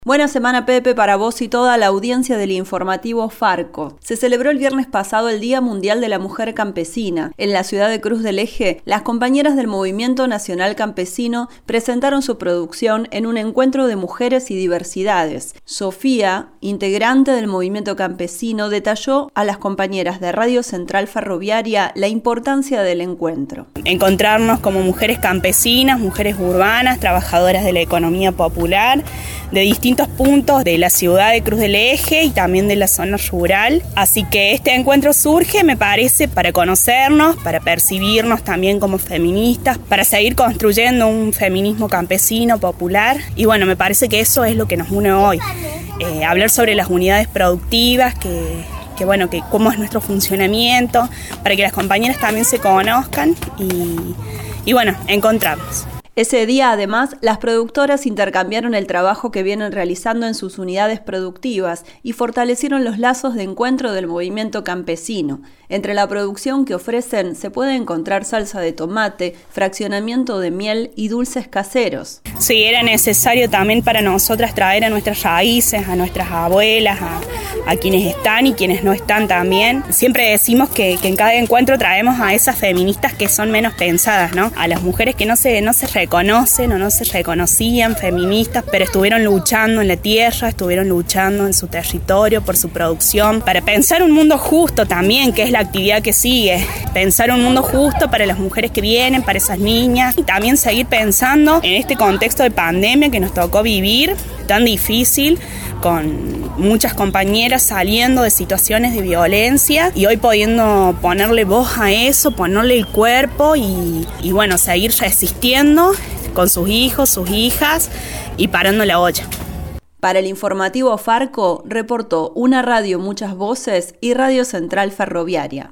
Buena semana, Pepe, para vos y toda la audiencia del informativo Farco. Se celebró el viernes pasado el Día Mundial de la Mujer Campesina. En la ciudad de Cruz del Eje, las compañeras del Movimiento Nacional Campesino presentaron su producción en un encuentro de mujeres y diversidades. Sofía, integrante del Movimiento Campesino, detalló a las compañeras de Radio Central Ferroviaria la importancia del encuentro. Encontrarnos como mujeres campesinas, mujeres urbanas, trabajadoras de la economía popular, de distintos puntos de la ciudad de Cruz del Eje y también de la zona rural. Así que este encuentro surge, me parece, para conocernos, para percibirnos también como feministas, para seguir construyendo un feminismo campesino, popular. Y bueno, me parece que eso es lo que nos une hoy. Hablar sobre las unidades productivas, que cómo es nuestro funcionamiento, para que las compañeras también se conozcan y bueno, encontrarnos. Ese día, además, las productoras intercambiaron el trabajo que vienen realizando en sus unidades productivas y fortalecieron los lazos de encuentro del movimiento campesino. Entre la producción que ofrecen se puede encontrar salsa de tomate, fraccionamiento de miel y dulces caseros. Sí, era necesario también para nosotras traer a nuestras raíces, a nuestras abuelas, a quienes están y quienes no están también. Siempre decimos que en cada encuentro traemos a esas feministas que son menos pensadas, ¿no? A las mujeres que no se reconocen o no se reconocían feministas, pero estuvieron luchando en la tierra, estuvieron luchando en su territorio por su producción, para pensar un mundo justo también, que es la actividad que sigue. Pensar un mundo justo para las mujeres que vienen, para esas niñas, y también seguir pensando en este contexto de pandemia que nos tocó vivir, tan difícil, con muchas compañeras saliendo de situaciones de violencia y hoy pudiendo ponerle voz a eso, ponerle el cuerpo y bueno, seguir resistiendo con sus hijos, sus hijas y parando la olla. Para el informativo Farco, reportó Una Radio Muchas Voces y Radio Central Ferroviaria.